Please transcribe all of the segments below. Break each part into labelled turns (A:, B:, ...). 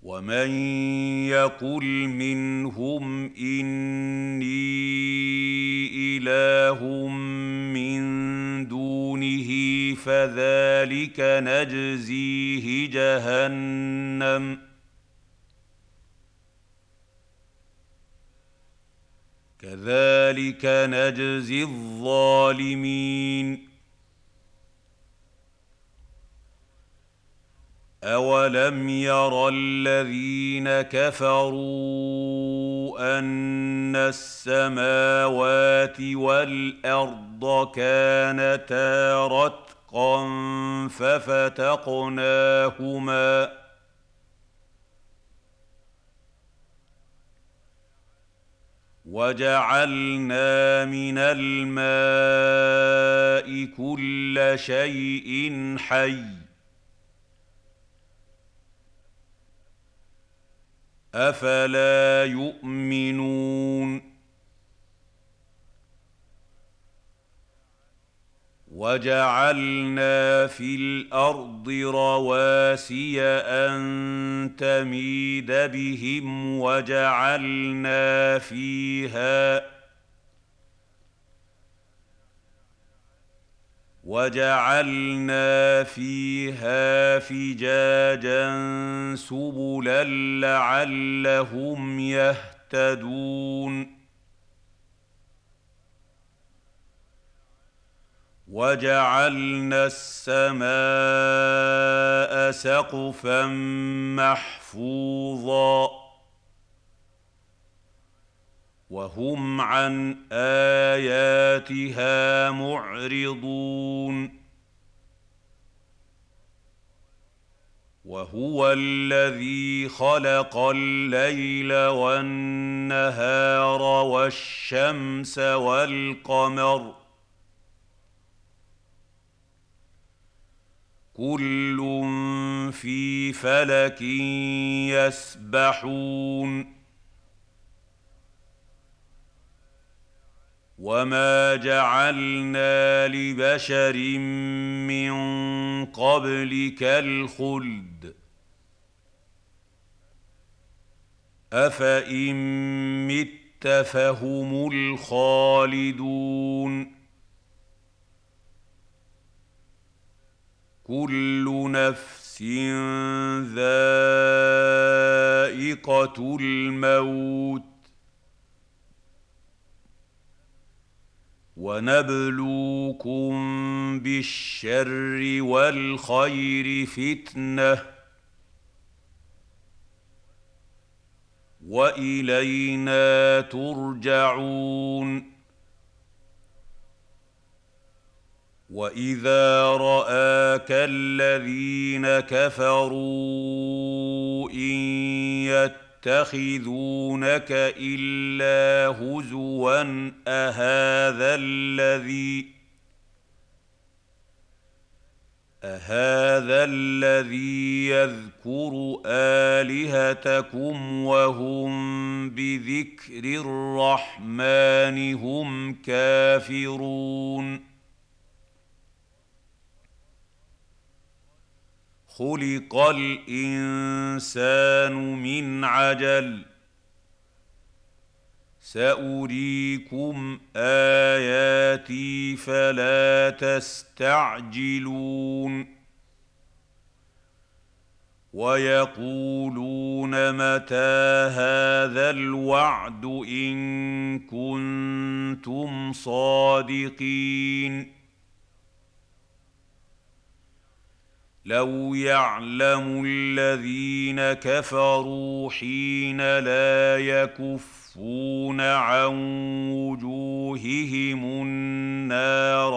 A: ومن يقل منهم إني إله من دونه فذلك نجزيه جهنم كذلك نجزي الظالمين. أولم ير الذين كفروا أن السماوات والأرض كانتا رتقا ففتقناهما وجعلنا من الماء كل شيء حي أفلا يؤمنون. وجعلنا في الأرض رواسي أن تميد بهم وجعلنا فيها فجاجا سبلا لعلهم يهتدون. وجعلنا السماء سقفا محفوظا وهم عن آياتها معرضون. وهو الذي خلق الليل والنهار والشمس والقمر كل في فلك يسبحون. وما جعلنا لبشر من قبلك الخلد أفإن مت فهم الخالدون. كل نفس ذائقة الموت ونبلوكم بالشر والخير فتنة وإلينا ترجعون. وإذا رآك الذين كفروا إن يتخذونك إلا هزوا أهذا الذي يذكر آلهتكم وهم بذكر الرحمن هم كافرون. خلق الإنسان من عجل سأريكم آياتي فلا تستعجلون. ويقولون متى هذا الوعد إن كنتم صادقين. لو يعلم الذين كفروا حين لا يكفون عن وجوههم النار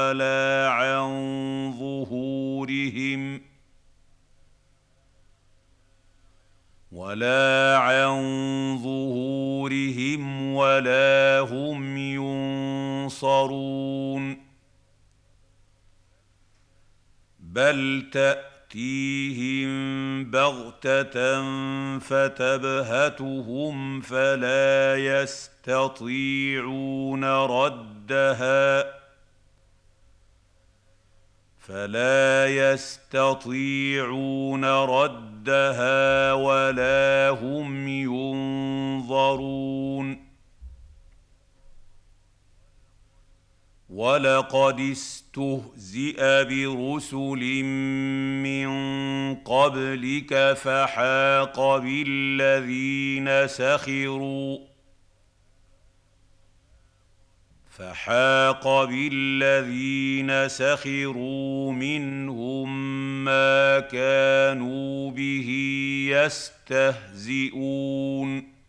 A: ولا عن ظهورهم ولا هم ينصرون. بل تأتيهم بغتة فتبهتهم فلا يستطيعون ردها ردها ولا هم ينظرون ولقد استهزئ برسل من قبلك فحاق بالذين سخروا منهم ما كانوا به يستهزئون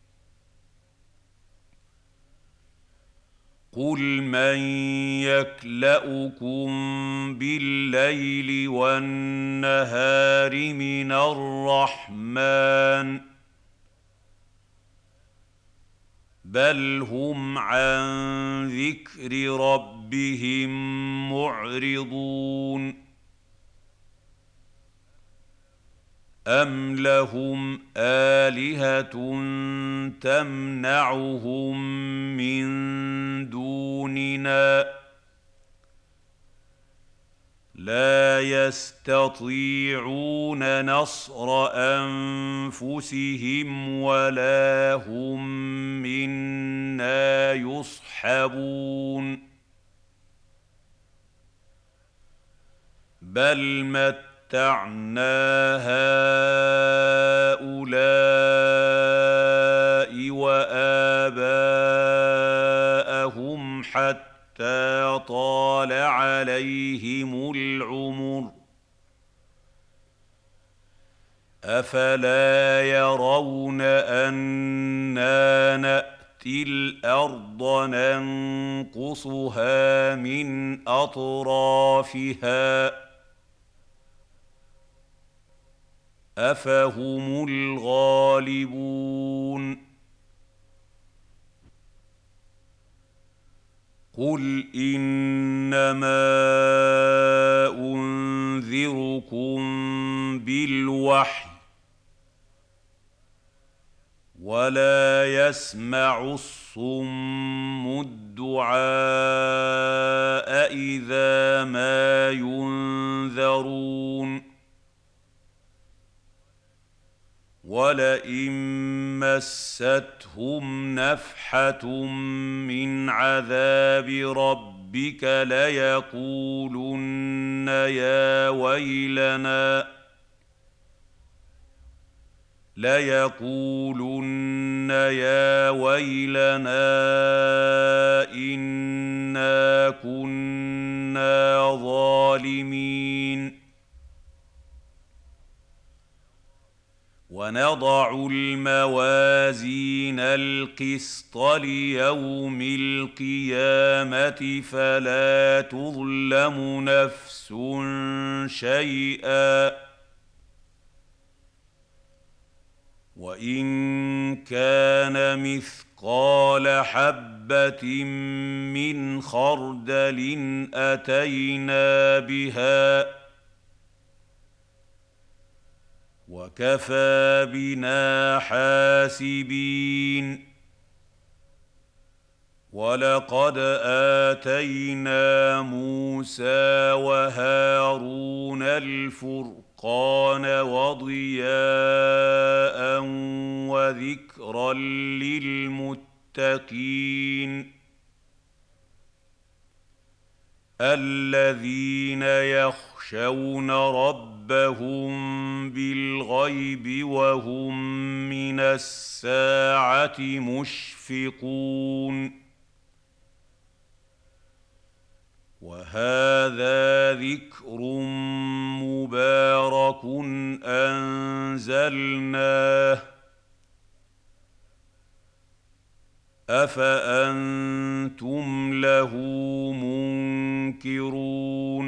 A: قل من يكلؤكم بالليل والنهار من الرحمن بل هم عن ذكر ربهم معرضون أم لهم آلهة تمنعهم من دوننا لا يستطيعون نصر أنفسهم ولا هم منا يصحبون بل متعنا هؤلاء وآباءهم حتى طال عليهم العمر أفلا يرون أنا نأتي الأرض ننقصها من أطرافها أفهم الغالبون قل إنما أنذركم بالوحي ولا يسمع الصم الدعاء إذا ما ينذرون ولئن مستهم نفحة من عذاب ربك ليقولن يا ويلنا إنا كنا ظالمين ونضع الموازين القسط ليوم القيامة فلا تظلم نفس شيئا وإن كان مثقال حبة من خردل أتينا بها وكفى بنا حاسبين ولقد آتينا موسى وهارون الفرقان وضياء وذكرا للمتقين الذين يخشون ربهم بالغيب وهم من الساعة مشفقون وهذا ذكر مبارك أنزلناه أفأنتم له منكرون